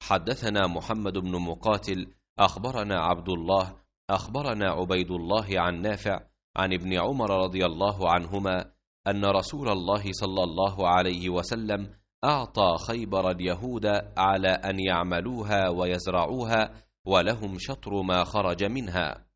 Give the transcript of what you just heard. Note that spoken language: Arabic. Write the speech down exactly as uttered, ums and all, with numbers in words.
حدثنا محمد بن مقاتل أخبرنا عبد الله أخبرنا عبيد الله عن نافع عن ابن عمر رضي الله عنهما أن رسول الله صلى الله عليه وسلم أعطى خيبر اليهود على أن يعملوها ويزرعوها ولهم شطر ما خرج منها.